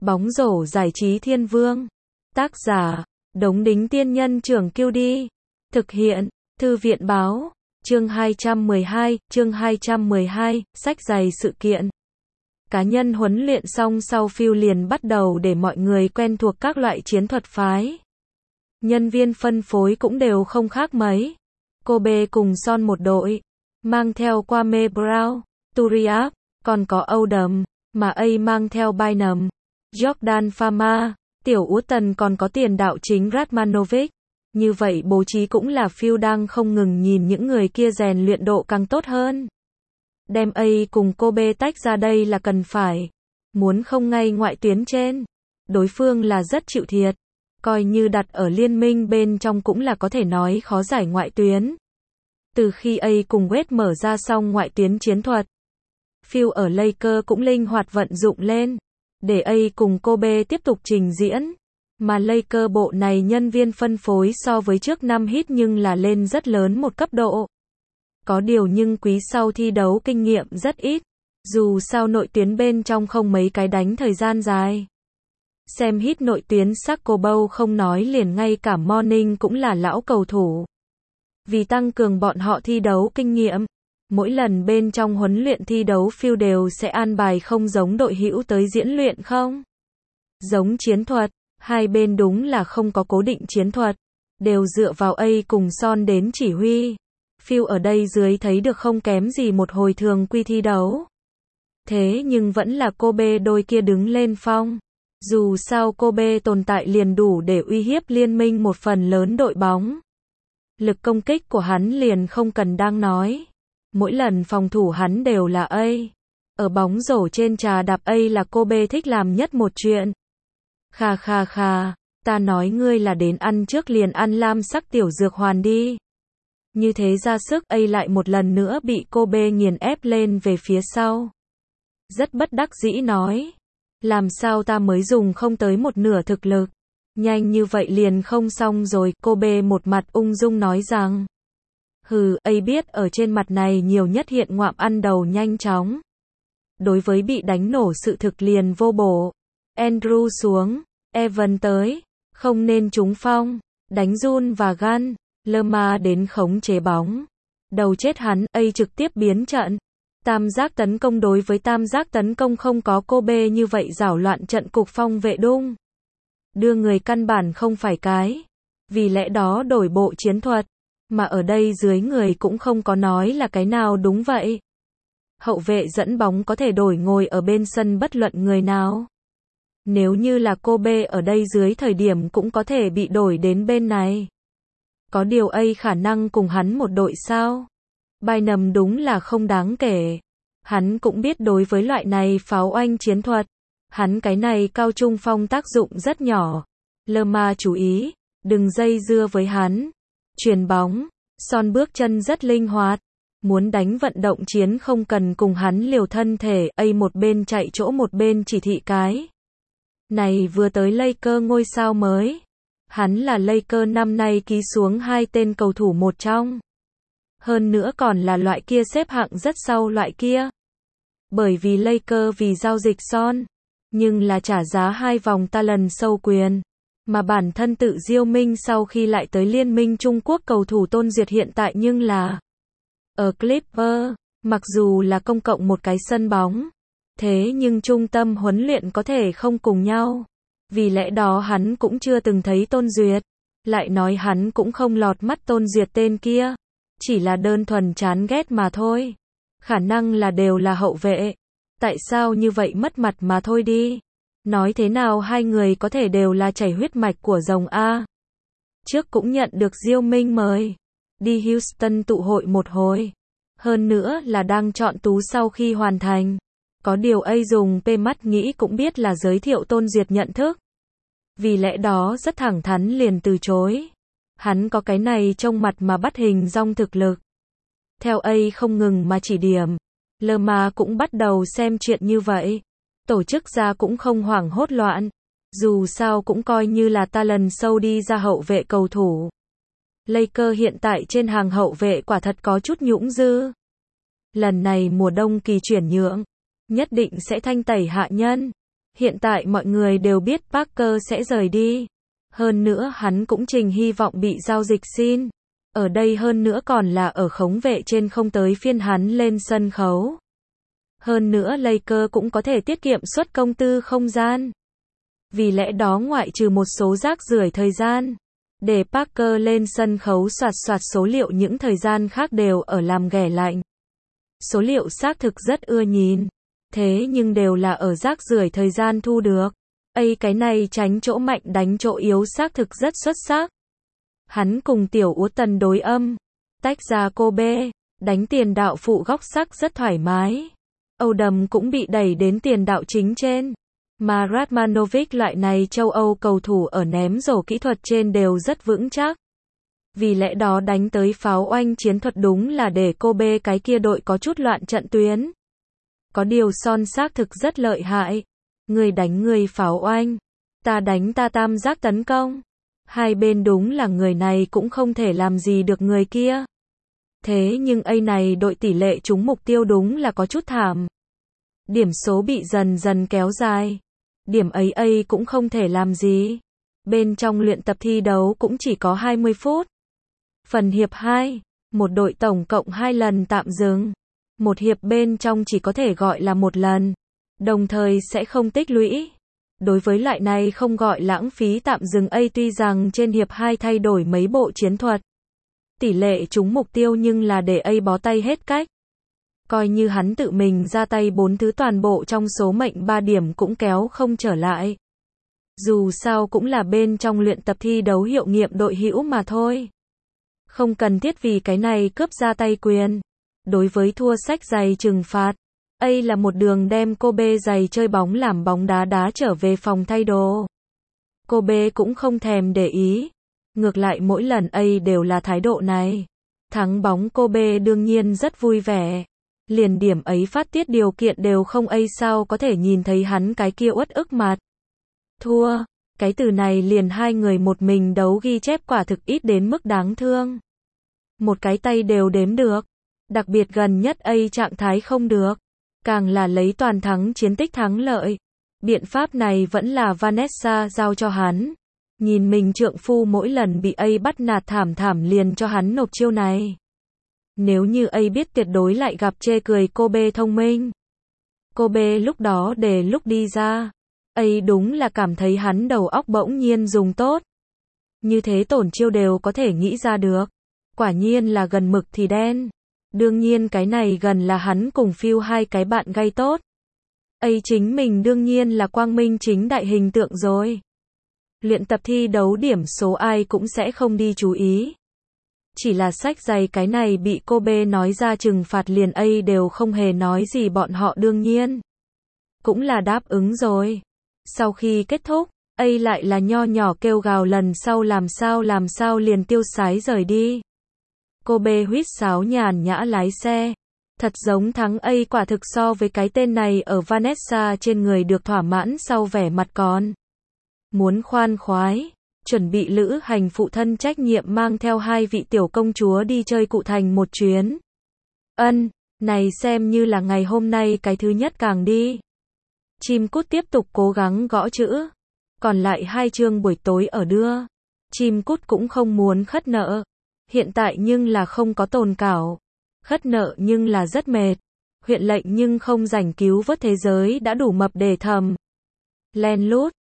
Bóng rổ giải trí thiên vương. Tác giả, Đống Đính Tiên Nhân Trưởng QD. Thực hiện, Thư viện Báo. Chương 212, sách giày sự kiện. Cá nhân huấn luyện xong sau Phil liền bắt đầu để mọi người quen thuộc các loại chiến thuật phái. Nhân viên phân phối cũng đều không khác mấy. Kobe cùng Son một đội, mang theo Kwame Brown, Turiaf, còn có Oldham, mà A mang theo Bynum, Jordan Pharma, Tiểu Uton còn có tiền đạo chính Radmanovic. Như vậy bố trí cũng là Phil đang không ngừng nhìn những người kia rèn luyện độ càng tốt hơn. Đem A cùng Kobe tách ra đây là cần phải. Muốn không ngay ngoại tuyến trên. Đối phương là rất chịu thiệt. Coi như đặt ở liên minh bên trong cũng là có thể nói khó giải ngoại tuyến. Từ khi A cùng Wade mở ra xong ngoại tuyến chiến thuật, Phil ở Lakers cũng linh hoạt vận dụng lên. Để A cùng Kobe tiếp tục trình diễn. Mà Lakers bộ này nhân viên phân phối so với trước năm hit nhưng là lên rất lớn một cấp độ. Có điều nhưng quý sau thi đấu kinh nghiệm rất ít. Dù sao nội tuyến bên trong không mấy cái đánh thời gian dài. Xem hit nội tuyến Saco Bowl không nói liền ngay cả Morning cũng là lão cầu thủ. Vì tăng cường bọn họ thi đấu kinh nghiệm, mỗi lần bên trong huấn luyện thi đấu Phil đều sẽ an bài không giống đội hữu tới diễn luyện không. Giống chiến thuật, hai bên đúng là không có cố định chiến thuật, đều dựa vào A cùng Son đến chỉ huy. Phil ở đây dưới thấy được không kém gì một hồi thường quy thi đấu. Thế nhưng vẫn là Kobe đôi kia đứng lên phong. Dù sao Kobe tồn tại liền đủ để uy hiếp liên minh một phần lớn đội bóng. Lực công kích của hắn liền không cần đang nói. Mỗi lần phòng thủ hắn đều là A. Ở bóng rổ trên trà đạp A là Kobe thích làm nhất một chuyện. Khà, ta nói ngươi là đến ăn trước liền ăn lam sắc tiểu dược hoàn đi. Như thế ra sức A lại một lần nữa bị Kobe nghiền ép lên về phía sau. Rất bất đắc dĩ nói. Làm sao ta mới dùng không tới một nửa thực lực. Nhanh như vậy liền không xong rồi. Kobe một mặt ung dung nói rằng. Hừ, A biết ở trên mặt này nhiều nhất hiện ngoạm ăn đầu nhanh chóng. Đối với bị đánh nổ sự thực liền vô bổ. Andrew xuống, Evan tới, không nên trúng phong, đánh Jun và Gun, Lerma đến khống chế bóng. Đầu chết hắn, A trực tiếp biến trận. Tam giác tấn công đối với tam giác tấn công không có Kobe như vậy giảo loạn trận cục phong vệ đung. Đưa người căn bản không phải cái. Vì lẽ đó đổi bộ chiến thuật. Mà ở đây dưới người cũng không có nói là cái nào đúng vậy. Hậu vệ dẫn bóng có thể đổi ngồi ở bên sân bất luận người nào. Nếu như là Kobe ở đây dưới thời điểm cũng có thể bị đổi đến bên này. Có điều A khả năng cùng hắn một đội sao? Bynum đúng là không đáng kể. Hắn cũng biết đối với loại này pháo oanh chiến thuật. Hắn cái này cao trung phong tác dụng rất nhỏ. Lerma chú ý, đừng dây dưa với hắn. Chuyền bóng, Son bước chân rất linh hoạt. Muốn đánh vận động chiến không cần cùng hắn liều thân thể. A một bên chạy chỗ một bên chỉ thị cái. Này vừa tới Lakers ngôi sao mới. Hắn là Lakers năm nay ký xuống 2 tên cầu thủ một trong. Hơn nữa còn là loại kia xếp hạng rất sau loại kia. Bởi vì Lakers vì giao dịch Son, nhưng là trả giá 2 vòng talent sâu quyền. Mà bản thân tự Diêu Minh sau khi lại tới Liên minh Trung Quốc cầu thủ Tôn Duyệt hiện tại nhưng là ở Clippers, mặc dù là công cộng một cái sân bóng. Thế nhưng trung tâm huấn luyện có thể không cùng nhau. Vì lẽ đó hắn cũng chưa từng thấy Tôn Duyệt. Lại nói hắn cũng không lọt mắt Tôn Duyệt tên kia. Chỉ là đơn thuần chán ghét mà thôi. Khả năng là đều là hậu vệ. Tại sao như vậy mất mặt mà thôi đi. Nói thế nào hai người có thể đều là chảy huyết mạch của rồng A. Trước cũng nhận được Diêu Minh mời. Đi Houston tụ hội một hồi. Hơn nữa là đang chọn tú sau khi hoàn thành. Có điều A dùng p mắt nghĩ cũng biết là giới thiệu Tôn Duyệt nhận thức. Vì lẽ đó rất thẳng thắn liền từ chối. Hắn có cái này trông mặt mà bắt hình dong thực lực. Theo A không ngừng mà chỉ điểm. Lerma cũng bắt đầu xem chuyện như vậy. Tổ chức ra cũng không hoảng hốt loạn. Dù sao cũng coi như là ta lần sâu đi ra hậu vệ cầu thủ. Lakers hiện tại trên hàng hậu vệ quả thật có chút nhũng dư. Lần này mùa đông kỳ chuyển nhượng. Nhất định sẽ thanh tẩy hạ nhân. Hiện tại mọi người đều biết Parker sẽ rời đi. Hơn nữa hắn cũng trình hy vọng bị giao dịch xin. Ở đây hơn nữa còn là ở khống vệ trên không tới phiên hắn lên sân khấu. Hơn nữa Lakers cũng có thể tiết kiệm suất công tư không gian. Vì lẽ đó ngoại trừ một số rác rưởi thời gian, để Parker lên sân khấu soạt soạt số liệu những thời gian khác đều ở làm ghẻ lạnh. Số liệu xác thực rất ưa nhìn. Thế nhưng đều là ở rác rưởi thời gian thu được. Cái này tránh chỗ mạnh đánh chỗ yếu xác thực rất xuất sắc. Hắn cùng Tiểu Úa Tần đối âm, tách ra Kobe, đánh tiền đạo phụ góc sắc rất thoải mái. Odom cũng bị đẩy đến tiền đạo chính trên. Mà Radmanovic loại này châu Âu cầu thủ ở ném rổ kỹ thuật trên đều rất vững chắc. Vì lẽ đó đánh tới pháo oanh chiến thuật đúng là để Kobe cái kia đội có chút loạn trận tuyến. Có điều Son xác thực rất lợi hại. Người đánh người pháo oanh, ta đánh ta tam giác tấn công. Hai bên đúng là người này cũng không thể làm gì được người kia. Thế nhưng này đội tỷ lệ trúng mục tiêu đúng là có chút thảm. Điểm số bị dần dần kéo dài. Điểm ấy cũng không thể làm gì. Bên trong luyện tập thi đấu cũng chỉ có 20 phút. Phần hiệp 2, một đội tổng cộng 2 lần tạm dừng. Một hiệp bên trong chỉ có thể gọi là một lần. Đồng thời sẽ không tích lũy. Đối với loại này không gọi lãng phí tạm dừng tuy rằng trên hiệp 2 thay đổi mấy bộ chiến thuật. Tỷ lệ trúng mục tiêu nhưng là để bó tay hết cách. Coi như hắn tự mình ra tay 4 thứ toàn bộ trong số mệnh 3 điểm cũng kéo không trở lại. Dù sao cũng là bên trong luyện tập thi đấu hiệu nghiệm đội hữu mà thôi. Không cần thiết vì cái này cướp ra tay quyền. Đối với thua sách giày trừng phạt, là một đường đem Kobe giày chơi bóng làm bóng đá trở về phòng thay đồ. Kobe cũng không thèm để ý. Ngược lại mỗi lần đều là thái độ này. Thắng bóng Kobe đương nhiên rất vui vẻ. Liền điểm ấy phát tiết điều kiện đều không sao có thể nhìn thấy hắn cái kia uất ức mặt. Thua, cái từ này liền hai người một mình đấu ghi chép quả thực ít đến mức đáng thương. Một cái tay đều đếm được. Đặc biệt gần nhất trạng thái không được. Càng là lấy toàn thắng chiến tích thắng lợi. Biện pháp này vẫn là Vanessa giao cho hắn. Nhìn mình trượng phu mỗi lần bị bắt nạt thảm liền cho hắn nộp chiêu này. Nếu như biết tuyệt đối lại gặp chê cười Kobe thông minh. Kobe lúc đó để lúc đi ra. Đúng là cảm thấy hắn đầu óc bỗng nhiên dùng tốt. Như thế tổn chiêu đều có thể nghĩ ra được. Quả nhiên là gần mực thì đen. Đương nhiên cái này gần là hắn cùng Phil hai cái bạn gây tốt. Chính mình đương nhiên là quang minh chính đại hình tượng rồi. Luyện tập thi đấu điểm số ai cũng sẽ không đi chú ý. Chỉ là sách giày cái này bị Kobe nói ra trừng phạt liền đều không hề nói gì bọn họ đương nhiên. Cũng là đáp ứng rồi. Sau khi kết thúc, lại là nho nhỏ kêu gào lần sau làm sao liền tiêu sái rời đi. Kobe huýt sáo nhàn nhã lái xe. Thật giống thắng quả thực so với cái tên này ở Vanessa trên người được thỏa mãn sau vẻ mặt còn. Muốn khoan khoái, chuẩn bị lữ hành phụ thân trách nhiệm mang theo hai vị tiểu công chúa đi chơi cụ thành một chuyến. Này xem như là ngày hôm nay cái thứ nhất càng đi. Chim cút tiếp tục cố gắng gõ chữ. Còn lại 2 chương buổi tối ở đưa. Chim cút cũng không muốn khất nợ. Hiện tại nhưng là không có tồn cảo. Khất nợ nhưng là rất mệt. Huyện lệnh nhưng không rảnh cứu vớt thế giới đã đủ mập để thầm. Len lút.